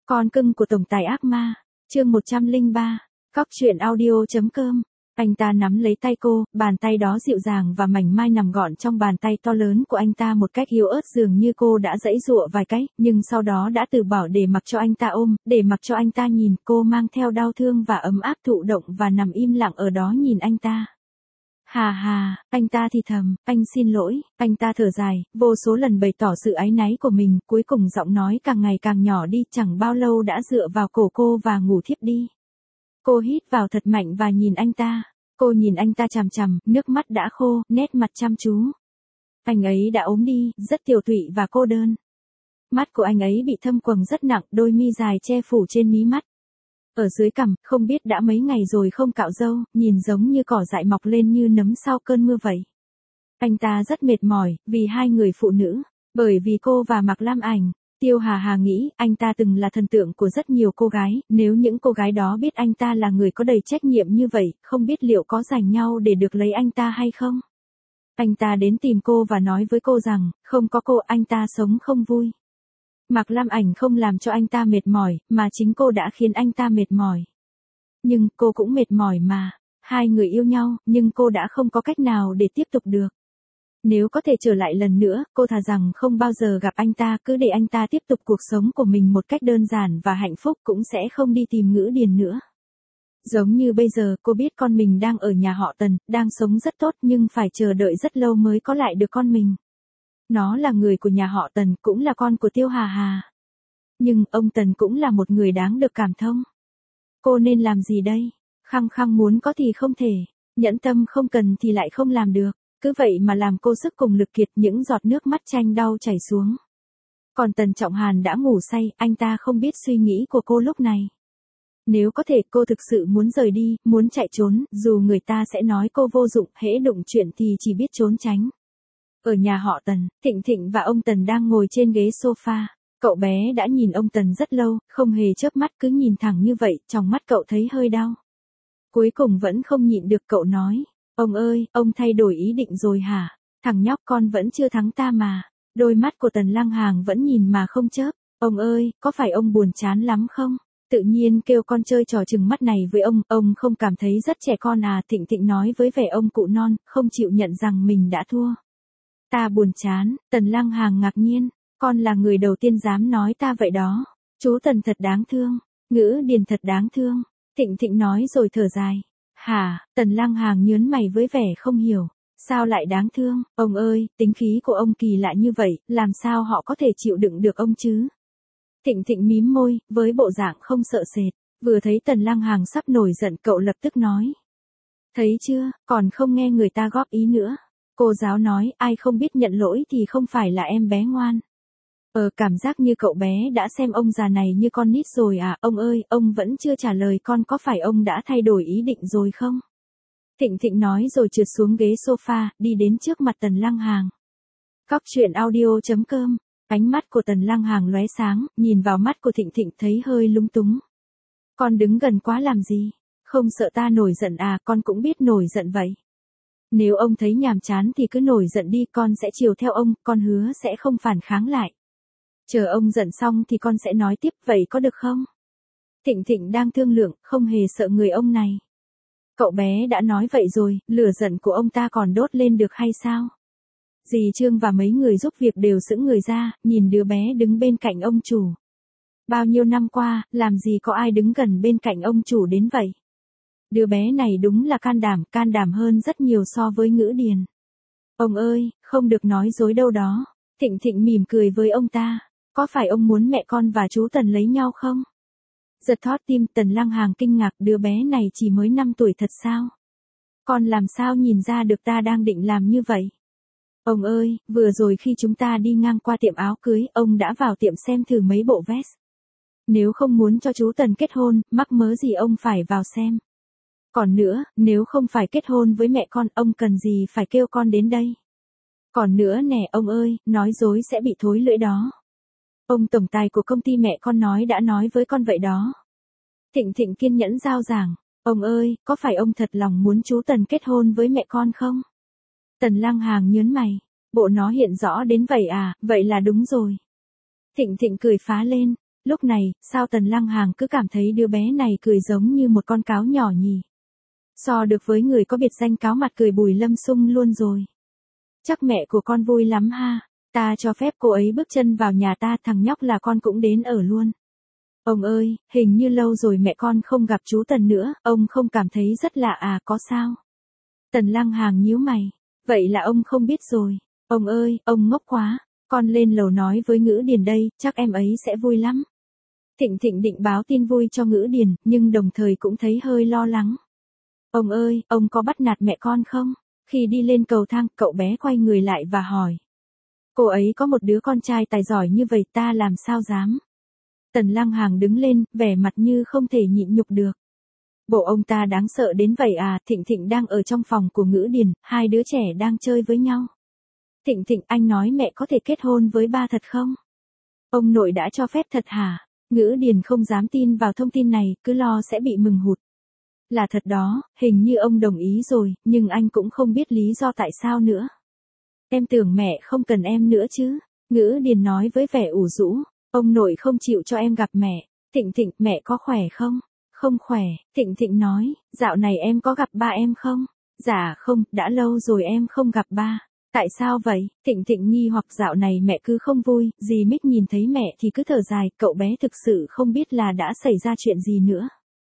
Con cưng của tổng tài ác ma, chương 103, Cóc truyện audio.com. Anh ta nắm lấy tay cô, bàn tay đó dịu dàng và mảnh mai nằm gọn trong bàn tay to lớn của anh ta một cách yếu ớt, dường như cô đã giãy giụa vài cái, nhưng sau đó đã từ bỏ để mặc cho anh ta ôm, để mặc cho anh ta nhìn. Cô mang theo đau thương và ấm áp thụ động và nằm im lặng ở đó nhìn anh ta. Hà hà, anh ta thì thầm, anh xin lỗi, anh ta thở dài, vô số lần bày tỏ sự áy náy của mình, cuối cùng giọng nói càng ngày càng nhỏ đi, chẳng bao lâu đã dựa vào cổ cô và ngủ thiếp đi. Cô hít vào thật mạnh và nhìn anh ta. Cô nhìn anh ta chằm chằm, nước mắt đã khô, nét mặt chăm chú. Anh ấy đã ốm đi, rất tiều tụy và cô đơn. Mắt của anh ấy bị thâm quầng rất nặng, đôi mi dài che phủ trên mí mắt. Ở dưới cằm, không biết đã mấy ngày rồi không cạo râu, nhìn giống như cỏ dại mọc lên như nấm sau cơn mưa vậy. Anh ta rất mệt mỏi, vì hai người phụ nữ, bởi vì cô và Mạc Lam Ảnh. Tiêu Hà Hà nghĩ, anh ta từng là thần tượng của rất nhiều cô gái, nếu những cô gái đó biết anh ta là người có đầy trách nhiệm như vậy, không biết liệu có giành nhau để được lấy anh ta hay không. Anh ta đến tìm cô và nói với cô rằng, không có cô anh ta sống không vui. Mạc Lam Ảnh không làm cho anh ta mệt mỏi, mà chính cô đã khiến anh ta mệt mỏi. Nhưng, cô cũng mệt mỏi mà. Hai người yêu nhau, nhưng cô đã không có cách nào để tiếp tục được. Nếu có thể trở lại lần nữa, cô thà rằng không bao giờ gặp anh ta, cứ để anh ta tiếp tục cuộc sống của mình một cách đơn giản và hạnh phúc, cũng sẽ không đi tìm Ngữ Điền nữa. Giống như bây giờ, cô biết con mình đang ở nhà họ Tần, đang sống rất tốt nhưng phải chờ đợi rất lâu mới có lại được con mình. Nó là người của nhà họ Tần, cũng là con của Tiêu Hà Hà. Nhưng, ông Tần cũng là một người đáng được cảm thông. Cô nên làm gì đây? Khăng khăng muốn có thì không thể, nhẫn tâm không cần thì lại không làm được. Cứ vậy mà làm cô sức cùng lực kiệt, những giọt nước mắt chanh đau chảy xuống. Còn Tần Trọng Hàn đã ngủ say, anh ta không biết suy nghĩ của cô lúc này. Nếu có thể, cô thực sự muốn rời đi, muốn chạy trốn, dù người ta sẽ nói cô vô dụng, hễ đụng chuyện thì chỉ biết trốn tránh. Ở nhà họ Tần, Thịnh Thịnh và ông Tần đang ngồi trên ghế sofa. Cậu bé đã nhìn ông Tần rất lâu, không hề chớp mắt, cứ nhìn thẳng như vậy, trong mắt cậu thấy hơi đau. Cuối cùng vẫn không nhịn được, cậu nói. Ông ơi, ông thay đổi ý định rồi hả? Thằng nhóc con vẫn chưa thắng ta mà. Đôi mắt của Tần Lăng Hàng vẫn nhìn mà không chớp. Ông ơi, có phải ông buồn chán lắm không? Tự nhiên kêu con chơi trò trừng mắt này với ông không cảm thấy rất trẻ con à? Thịnh Thịnh nói với vẻ ông cụ non, không chịu nhận rằng mình đã thua. Ta buồn chán, Tần Lăng Hàng ngạc nhiên. Con là người đầu tiên dám nói ta vậy đó. Chú Tần thật đáng thương. Ngữ Điền thật đáng thương. Thịnh Thịnh nói rồi thở dài. Hả, Tần Lăng Hàng nhớn mày với vẻ không hiểu. Sao lại đáng thương, ông ơi, tính khí của ông kỳ lạ như vậy, làm sao họ có thể chịu đựng được ông chứ? Thịnh Thịnh mím môi, với bộ dạng không sợ sệt. Vừa thấy Tần Lăng Hàng sắp nổi giận, cậu lập tức nói. Thấy chưa, còn không nghe người ta góp ý nữa. Cô giáo nói, ai không biết nhận lỗi thì không phải là em bé ngoan. Cảm giác như cậu bé đã xem ông già này như con nít rồi à? Ông ơi, ông vẫn chưa trả lời con, có phải ông đã thay đổi ý định rồi không? Thịnh Thịnh nói rồi trượt xuống ghế sofa, đi đến trước mặt Tần Lăng Hàng. Cóc truyện audio.com. Ánh mắt của Tần Lăng Hàng lóe sáng, nhìn vào mắt của Thịnh Thịnh thấy hơi lúng túng. Con đứng gần quá làm gì? Không sợ ta nổi giận à? Con cũng biết nổi giận vậy. Nếu ông thấy nhàm chán thì cứ nổi giận đi, con sẽ chiều theo ông, con hứa sẽ không phản kháng lại. Chờ ông giận xong thì con sẽ nói tiếp, vậy có được không? Thịnh Thịnh đang thương lượng, không hề sợ người ông này. Cậu bé đã nói vậy rồi, lửa giận của ông ta còn đốt lên được hay sao? Dì Trương và mấy người giúp việc đều sững người ra, nhìn đứa bé đứng bên cạnh ông chủ. Bao nhiêu năm qua, làm gì có ai đứng gần bên cạnh ông chủ đến vậy? Đứa bé này đúng là can đảm hơn rất nhiều so với Ngữ Điền. Ông ơi, không được nói dối đâu đó. Thịnh Thịnh mỉm cười với ông ta. Có phải ông muốn mẹ con và chú Tần lấy nhau không? Giật thót tim, Tần Lăng Hàng kinh ngạc, đứa bé này chỉ mới 5 tuổi thật sao? Con làm sao nhìn ra được ta đang định làm như vậy? Ông ơi, vừa rồi khi chúng ta đi ngang qua tiệm áo cưới, ông đã vào tiệm xem thử mấy bộ vest. Nếu không muốn cho chú Tần kết hôn, mắc mớ gì ông phải vào xem. Còn nữa, nếu không phải kết hôn với mẹ con, ông cần gì phải kêu con đến đây? Còn nữa nè, ông ơi, nói dối sẽ bị thối lưỡi đó. Ông tổng tài của công ty mẹ con đã nói với con vậy đó. Thịnh Thịnh kiên nhẫn giao giảng. Ông ơi, có phải ông thật lòng muốn chú Tần kết hôn với mẹ con không? Tần Lăng Hàng nhớn mày. Bộ nó hiện rõ đến vậy à, vậy là đúng rồi. Thịnh Thịnh cười phá lên. Lúc này, sao Tần Lăng Hàng cứ cảm thấy đứa bé này cười giống như một con cáo nhỏ nhỉ? So được với người có biệt danh cáo mặt cười Bùi Lâm Sung luôn rồi. Chắc mẹ của con vui lắm ha. Ta cho phép cô ấy bước chân vào nhà ta, thằng nhóc là con cũng đến ở luôn. Ông ơi, hình như lâu rồi mẹ con không gặp chú Tần nữa, ông không cảm thấy rất lạ à, có sao? Tần Lăng Hàng nhíu mày. Vậy là ông không biết rồi. Ông ơi, ông ngốc quá. Con lên lầu nói với Ngữ Điền đây, chắc em ấy sẽ vui lắm. Thịnh Thịnh định báo tin vui cho Ngữ Điền, nhưng đồng thời cũng thấy hơi lo lắng. Ông ơi, ông có bắt nạt mẹ con không? Khi đi lên cầu thang, cậu bé quay người lại và hỏi. Cô ấy có một đứa con trai tài giỏi như vậy, ta làm sao dám? Tần Lăng Hàng đứng lên, vẻ mặt như không thể nhịn nhục được. Bộ ông ta đáng sợ đến vậy à? Thịnh Thịnh đang ở trong phòng của Ngữ Điền, hai đứa trẻ đang chơi với nhau. Thịnh Thịnh, anh nói mẹ có thể kết hôn với ba thật không? Ông nội đã cho phép thật hả? Ngữ Điền không dám tin vào thông tin này, cứ lo sẽ bị mừng hụt. Là thật đó, hình như ông đồng ý rồi, nhưng anh cũng không biết lý do tại sao nữa. Em tưởng mẹ không cần em nữa chứ? Ngữ Điền nói với vẻ ủ rũ. Ông nội không chịu cho em gặp mẹ. Thịnh Thịnh, mẹ có khỏe không? Không khỏe, Thịnh Thịnh nói, dạo này em có gặp ba em không? Dạ không, đã lâu rồi em không gặp ba. Tại sao vậy? Thịnh Thịnh nghi hoặc dạo này mẹ cứ không vui, dì Mích nhìn thấy mẹ thì cứ thở dài, cậu bé thực sự không biết là đã xảy ra chuyện gì nữa.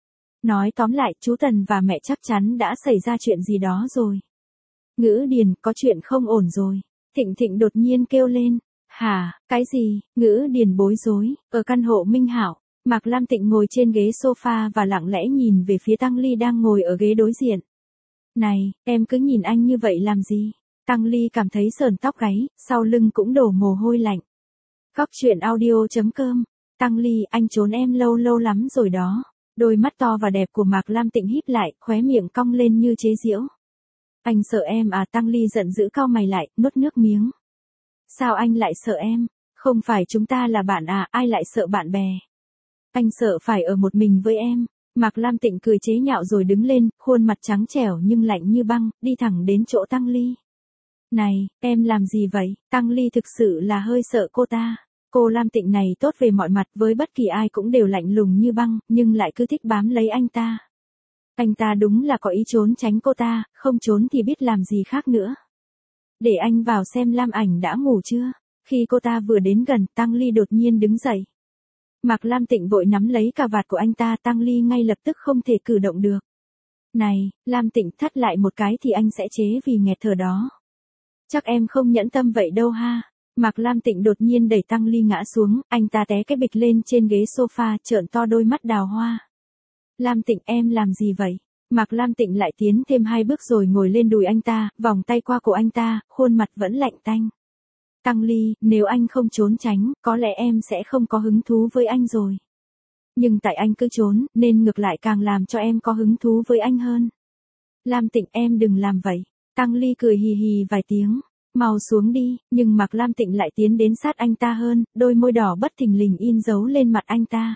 Nói tóm lại, chú Tần và mẹ chắc chắn đã xảy ra chuyện gì đó rồi. Ngữ Điền, có chuyện không ổn rồi. Thịnh Thịnh đột nhiên kêu lên. Hả, cái gì? Ngữ Điền bối rối. Ở căn hộ Minh Hảo, Mạc Lam Tịnh ngồi trên ghế sofa và lặng lẽ nhìn về phía Tăng Ly đang ngồi ở ghế đối diện. Này, em cứ nhìn anh như vậy làm gì? Tăng Ly cảm thấy sởn tóc gáy, sau lưng cũng đổ mồ hôi lạnh. Cóc truyện audio.com. Tăng Ly, anh trốn em lâu lâu lắm rồi đó. Đôi mắt to và đẹp của Mạc Lam Tịnh híp lại, khóe miệng cong lên như chế giễu. Anh sợ em à? Tăng Ly giận dữ cau mày lại, nuốt nước miếng. Sao anh lại sợ em? Không phải chúng ta là bạn à, ai lại sợ bạn bè? Anh sợ phải ở một mình với em. Mạc Lam Tịnh cười chế nhạo rồi đứng lên, khuôn mặt trắng trẻo nhưng lạnh như băng, đi thẳng đến chỗ Tăng Ly. Này, em làm gì vậy? Tăng Ly thực sự là hơi sợ cô ta. Cô Lam Tịnh này tốt về mọi mặt, với bất kỳ ai cũng đều lạnh lùng như băng, nhưng lại cứ thích bám lấy anh ta. Anh ta đúng là có ý trốn tránh cô ta, không trốn thì biết làm gì khác nữa. Để anh vào xem Lam Ảnh đã ngủ chưa? Khi cô ta vừa đến gần, Tăng Ly đột nhiên đứng dậy. Mạc Lam Tịnh vội nắm lấy cà vạt của anh ta, Tăng Ly ngay lập tức không thể cử động được. Này, Lam Tịnh, thắt lại một cái thì anh sẽ chế vì nghẹt thở đó. Chắc em không nhẫn tâm vậy đâu ha. Mạc Lam Tịnh đột nhiên đẩy Tăng Ly ngã xuống, anh ta té cái bịch lên trên ghế sofa, trợn to đôi mắt đào hoa. Lam Tịnh, em làm gì vậy? Mạc Lam Tịnh lại tiến thêm 2 bước rồi ngồi lên đùi anh ta, vòng tay qua cổ anh ta, khuôn mặt vẫn lạnh tanh. Tăng Ly, nếu anh không trốn tránh, có lẽ em sẽ không có hứng thú với anh rồi. Nhưng tại anh cứ trốn, nên ngược lại càng làm cho em có hứng thú với anh hơn. Lam Tịnh, em đừng làm vậy. Tăng Ly cười hì hì vài tiếng. Mau xuống đi, nhưng Mạc Lam Tịnh lại tiến đến sát anh ta hơn, đôi môi đỏ bất thình lình in dấu lên mặt anh ta.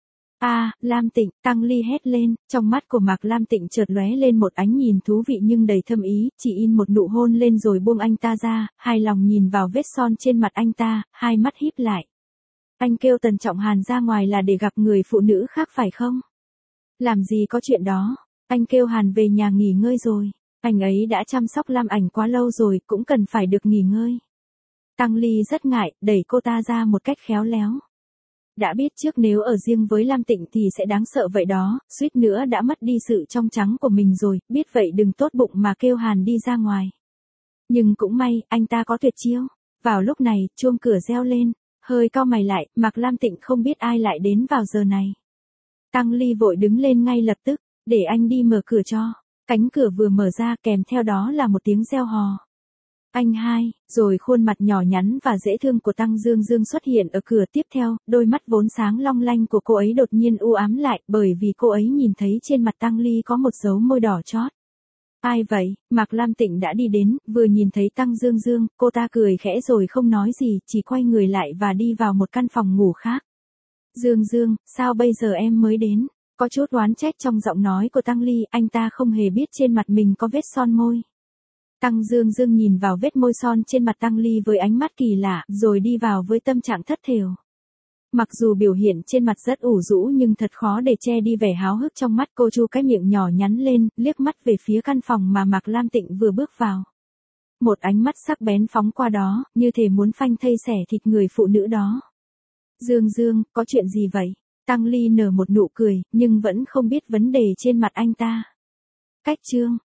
Lam Tịnh, Tăng Ly hét lên, trong mắt của Mạc Lam Tịnh chợt lóe lên một ánh nhìn thú vị nhưng đầy thâm ý, chỉ in một nụ hôn lên rồi buông anh ta ra, hài lòng nhìn vào vết son trên mặt anh ta, hai mắt híp lại. Anh kêu Tần Trọng Hàn ra ngoài là để gặp người phụ nữ khác phải không? Làm gì có chuyện đó, anh kêu Hàn về nhà nghỉ ngơi rồi, anh ấy đã chăm sóc Lam Ảnh quá lâu rồi, cũng cần phải được nghỉ ngơi. Tăng Ly rất ngại, đẩy cô ta ra một cách khéo léo. Đã biết trước nếu ở riêng với Lam Tịnh thì sẽ đáng sợ vậy đó, suýt nữa đã mất đi sự trong trắng của mình rồi, biết vậy đừng tốt bụng mà kêu Hàn đi ra ngoài. Nhưng cũng may, anh ta có tuyệt chiêu. Vào lúc này, chuông cửa reo lên, hơi cau mày lại, Mạc Lam Tịnh không biết ai lại đến vào giờ này. Tăng Ly vội đứng lên ngay lập tức, để anh đi mở cửa cho. Cánh cửa vừa mở ra kèm theo đó là một tiếng reo hò. Anh hai, rồi khuôn mặt nhỏ nhắn và dễ thương của Tăng Dương Dương xuất hiện ở cửa tiếp theo, đôi mắt vốn sáng long lanh của cô ấy đột nhiên u ám lại bởi vì cô ấy nhìn thấy trên mặt Tăng Ly có một dấu môi đỏ chót. Ai vậy? Mạc Lam Tịnh đã đi đến, vừa nhìn thấy Tăng Dương Dương, cô ta cười khẽ rồi không nói gì, chỉ quay người lại và đi vào một căn phòng ngủ khác. Dương Dương, sao bây giờ em mới đến? Có chút oán trách trong giọng nói của Tăng Ly, anh ta không hề biết trên mặt mình có vết son môi. Tăng Dương Dương nhìn vào vết môi son trên mặt Tăng Ly với ánh mắt kỳ lạ, rồi đi vào với tâm trạng thất thểu. Mặc dù biểu hiện trên mặt rất ủ rũ nhưng thật khó để che đi vẻ háo hức trong mắt cô. Chu cái miệng nhỏ nhắn lên, liếc mắt về phía căn phòng mà Mạc Lam Tịnh vừa bước vào. Một ánh mắt sắc bén phóng qua đó, như thể muốn phanh thây xẻ thịt người phụ nữ đó. Dương Dương, có chuyện gì vậy? Tăng Ly nở một nụ cười, nhưng vẫn không biết vấn đề trên mặt anh ta. Cách chương